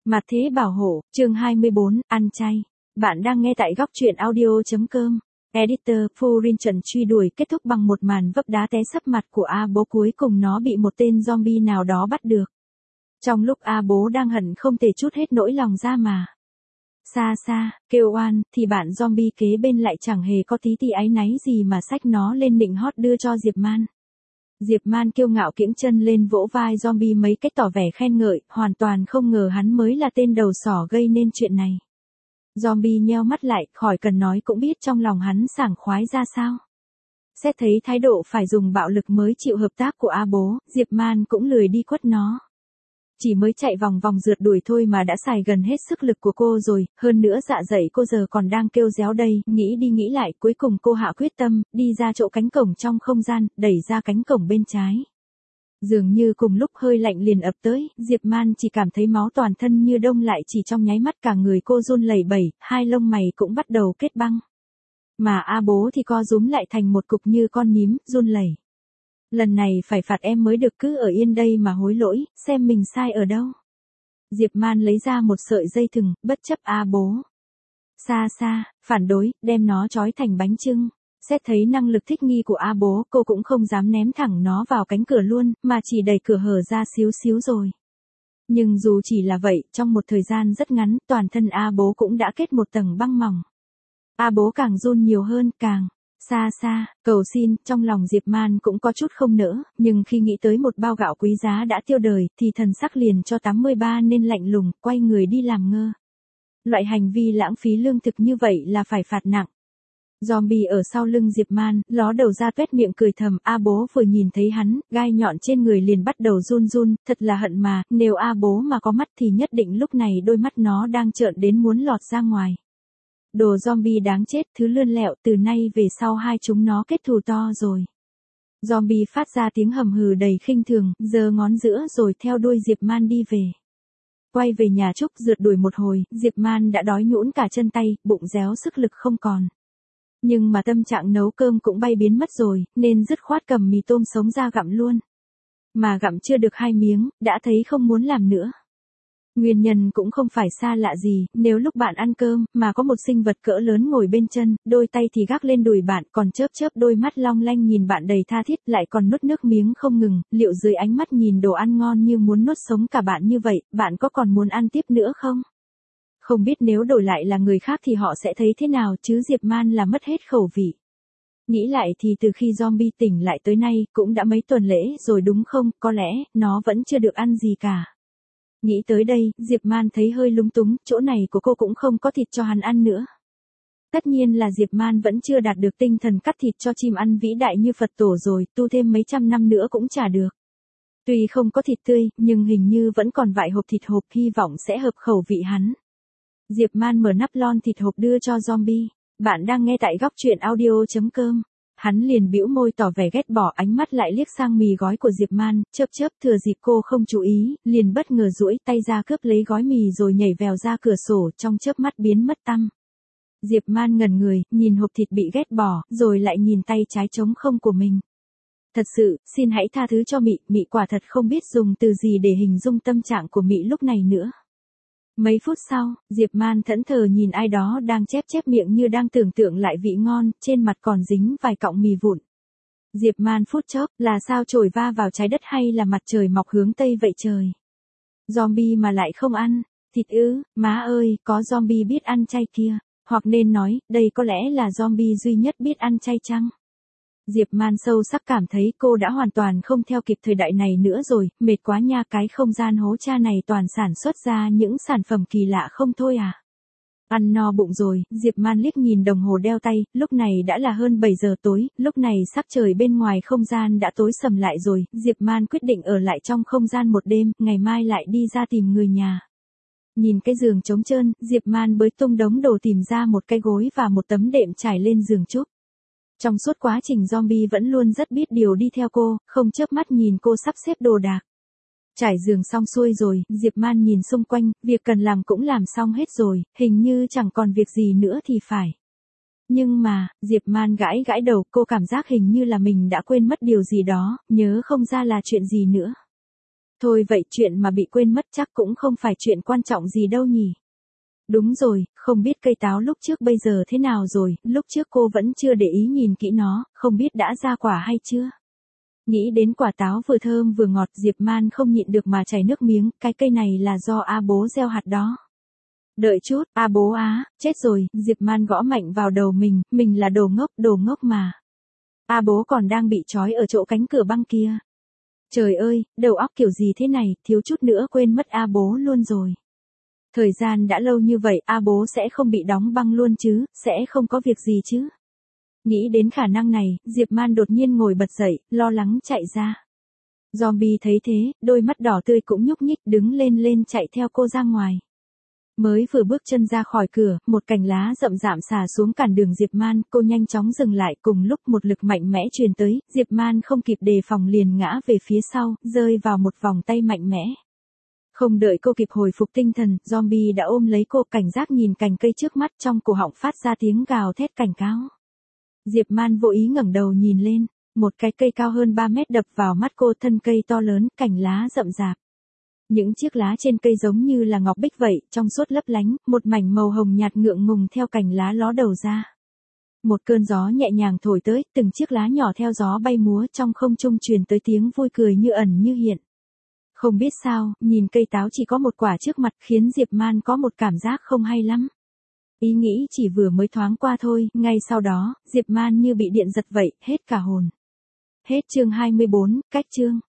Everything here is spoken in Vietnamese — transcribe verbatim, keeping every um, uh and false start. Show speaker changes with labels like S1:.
S1: Mặt thế bảo hộ, chương hai mươi bốn, ăn chay. Bạn đang nghe tại góc truyện audio.com. Editor, Furin Trần truy đuổi kết thúc bằng một màn vấp đá té sấp mặt của A Bố, cuối cùng nó bị một tên zombie nào đó bắt được. Trong lúc A Bố đang hận không thể trút hết nỗi lòng ra mà xa xa, kêu oan, thì bạn zombie kế bên lại chẳng hề có tí tí áy náy gì mà xách nó lên định hót đưa cho Diệp Man. Diệp Man kiêu ngạo kiễng chân lên vỗ vai zombie mấy cách tỏ vẻ khen ngợi, hoàn toàn không ngờ hắn mới là tên đầu sỏ gây nên chuyện này. Zombie nheo mắt lại, khỏi cần nói cũng biết trong lòng hắn sảng khoái ra sao. Xét thấy thái độ phải dùng bạo lực mới chịu hợp tác của A Bố, Diệp Man cũng lười đi quất nó. Chỉ mới chạy vòng vòng rượt đuổi thôi mà đã xài gần hết sức lực của cô rồi, hơn nữa dạ dày cô giờ còn đang kêu réo đây, nghĩ đi nghĩ lại, cuối cùng cô hạ quyết tâm, đi ra chỗ cánh cổng trong không gian, đẩy ra cánh cổng bên trái. Dường như cùng lúc hơi lạnh liền ập tới, Diệp Man chỉ cảm thấy máu toàn thân như đông lại, chỉ trong nháy mắt cả người cô run lẩy bẩy, hai lông mày cũng bắt đầu kết băng. Mà A Bố thì co rúm lại thành một cục như con nhím, run lẩy. Lần này phải phạt em mới được, cứ ở yên đây mà hối lỗi, xem mình sai ở đâu. Diệp Man lấy ra một sợi dây thừng, bất chấp A Bố. Xa xa, phản đối, đem nó trói thành bánh chưng. Xét thấy năng lực thích nghi của A Bố, cô cũng không dám ném thẳng nó vào cánh cửa luôn, mà chỉ đẩy cửa hở ra xíu xíu rồi. Nhưng dù chỉ là vậy, trong một thời gian rất ngắn, toàn thân A Bố cũng đã kết một tầng băng mỏng. A Bố càng run nhiều hơn, càng xa xa, cầu xin, trong lòng Diệp Man cũng có chút không nỡ, nhưng khi nghĩ tới một bao gạo quý giá đã tiêu đời, thì thần sắc liền cho tám mươi ba nên lạnh lùng, quay người đi làm ngơ. Loại hành vi lãng phí lương thực như vậy là phải phạt nặng. Zombie ở sau lưng Diệp Man, ló đầu ra tuét miệng cười thầm, A Bố vừa nhìn thấy hắn, gai nhọn trên người liền bắt đầu run run, thật là hận mà, nếu A Bố mà có mắt thì nhất định lúc này đôi mắt nó đang trợn đến muốn lọt ra ngoài. Đồ zombie đáng chết, thứ lươn lẹo, từ nay về sau hai chúng nó kết thù to rồi. Zombie phát ra tiếng hầm hừ đầy khinh thường, giơ ngón giữa rồi theo đuôi Diệp Man đi về. Quay về nhà Trúc rượt đuổi một hồi, Diệp Man đã đói nhũn cả chân tay, bụng réo sức lực không còn. Nhưng mà tâm trạng nấu cơm cũng bay biến mất rồi, nên dứt khoát cầm mì tôm sống ra gặm luôn. Mà gặm chưa được hai miếng, đã thấy không muốn làm nữa. Nguyên nhân cũng không phải xa lạ gì, nếu lúc bạn ăn cơm, mà có một sinh vật cỡ lớn ngồi bên chân, đôi tay thì gác lên đùi bạn, còn chớp chớp đôi mắt long lanh nhìn bạn đầy tha thiết, lại còn nuốt nước miếng không ngừng, liệu dưới ánh mắt nhìn đồ ăn ngon như muốn nuốt sống cả bạn như vậy, bạn có còn muốn ăn tiếp nữa không? Không biết nếu đổi lại là người khác thì họ sẽ thấy thế nào, chứ Diệp Man là mất hết khẩu vị. Nghĩ lại thì từ khi zombie tỉnh lại tới nay, cũng đã mấy tuần lễ rồi đúng không, có lẽ, nó vẫn chưa được ăn gì cả. Nghĩ tới đây, Diệp Man thấy hơi lúng túng, chỗ này của cô cũng không có thịt cho hắn ăn nữa. Tất nhiên là Diệp Man vẫn chưa đạt được tinh thần cắt thịt cho chim ăn vĩ đại như Phật tổ rồi, tu thêm mấy trăm năm nữa cũng chả được. Tuy không có thịt tươi, nhưng hình như vẫn còn vài hộp thịt hộp, hy vọng sẽ hợp khẩu vị hắn. Diệp Man mở nắp lon thịt hộp đưa cho zombie. Bạn đang nghe tại góc truyện audio.com. Hắn liền bĩu môi tỏ vẻ ghét bỏ, ánh mắt lại liếc sang mì gói của Diệp Man, chớp chớp, thừa dịp cô không chú ý, liền bất ngờ duỗi tay ra cướp lấy gói mì rồi nhảy vèo ra cửa sổ, trong chớp mắt biến mất tăm. Diệp Man ngẩn người, nhìn hộp thịt bị ghét bỏ, rồi lại nhìn tay trái trống không của mình. Thật sự, xin hãy tha thứ cho Mị, Mị quả thật không biết dùng từ gì để hình dung tâm trạng của Mị lúc này nữa. Mấy phút sau, Diệp Man thẫn thờ nhìn ai đó đang chép chép miệng như đang tưởng tượng lại vị ngon, trên mặt còn dính vài cọng mì vụn. Diệp Man phút chốc, là sao chổi va vào trái đất hay là mặt trời mọc hướng Tây vậy trời? Zombie mà lại không ăn, thịt ư, má ơi, có zombie biết ăn chay kia, hoặc nên nói, đây có lẽ là zombie duy nhất biết ăn chay chăng? Diệp Man sâu sắc cảm thấy cô đã hoàn toàn không theo kịp thời đại này nữa rồi, mệt quá nha, cái không gian hố cha này toàn sản xuất ra những sản phẩm kỳ lạ không thôi à. Ăn no bụng rồi, Diệp Man liếc nhìn đồng hồ đeo tay, lúc này đã là hơn bảy giờ tối, lúc này sắc trời bên ngoài không gian đã tối sầm lại rồi, Diệp Man quyết định ở lại trong không gian một đêm, ngày mai lại đi ra tìm người nhà. Nhìn cái giường trống trơn, Diệp Man bới tung đống đồ tìm ra một cái gối và một tấm đệm trải lên giường Trúc. Trong suốt quá trình zombie vẫn luôn rất biết điều đi theo cô, không chớp mắt nhìn cô sắp xếp đồ đạc. Trải giường xong xuôi rồi, Diệp Man nhìn xung quanh, việc cần làm cũng làm xong hết rồi, hình như chẳng còn việc gì nữa thì phải. Nhưng mà, Diệp Man gãi gãi đầu, cô cảm giác hình như là mình đã quên mất điều gì đó, nhớ không ra là chuyện gì nữa. Thôi vậy chuyện mà bị quên mất chắc cũng không phải chuyện quan trọng gì đâu nhỉ. Đúng rồi, không biết cây táo lúc trước bây giờ thế nào rồi, lúc trước cô vẫn chưa để ý nhìn kỹ nó, không biết đã ra quả hay chưa. Nghĩ đến quả táo vừa thơm vừa ngọt, Diệp Man không nhịn được mà chảy nước miếng, cái cây này là do A bố gieo hạt đó. Đợi chút, A bố á, chết rồi, Diệp Man gõ mạnh vào đầu mình, mình là đồ ngốc, đồ ngốc mà. A bố còn đang bị trói ở chỗ cánh cửa băng kia. Trời ơi, đầu óc kiểu gì thế này, thiếu chút nữa quên mất A bố luôn rồi. Thời gian đã lâu như vậy, A bố sẽ không bị đóng băng luôn chứ, sẽ không có việc gì chứ. Nghĩ đến khả năng này, Diệp Man đột nhiên ngồi bật dậy, lo lắng chạy ra. Zombie thấy thế, đôi mắt đỏ tươi cũng nhúc nhích đứng lên lên chạy theo cô ra ngoài. Mới vừa bước chân ra khỏi cửa, một cành lá rậm rạp xả xuống cản đường Diệp Man, cô nhanh chóng dừng lại, cùng lúc một lực mạnh mẽ truyền tới, Diệp Man không kịp đề phòng liền ngã về phía sau, rơi vào một vòng tay mạnh mẽ. Không đợi cô kịp hồi phục tinh thần, zombie đã ôm lấy cô, cảnh giác nhìn cành cây trước mắt, trong cổ họng phát ra tiếng gào thét cảnh cáo. Diệp Man vô ý ngẩng đầu nhìn lên, một cái cây cao hơn ba mét đập vào mắt cô, thân cây to lớn, cành lá rậm rạp. Những chiếc lá trên cây giống như là ngọc bích vậy, trong suốt lấp lánh, một mảnh màu hồng nhạt ngượng ngùng theo cành lá ló đầu ra. Một cơn gió nhẹ nhàng thổi tới, từng chiếc lá nhỏ theo gió bay múa, trong không trung truyền tới tiếng vui cười như ẩn như hiện. Không biết sao, nhìn cây táo chỉ có một quả trước mặt khiến Diệp Man có một cảm giác không hay lắm. Ý nghĩ chỉ vừa mới thoáng qua thôi, ngay sau đó, Diệp Man như bị điện giật vậy, hết cả hồn. Hết chương hai mươi bốn, cách chương.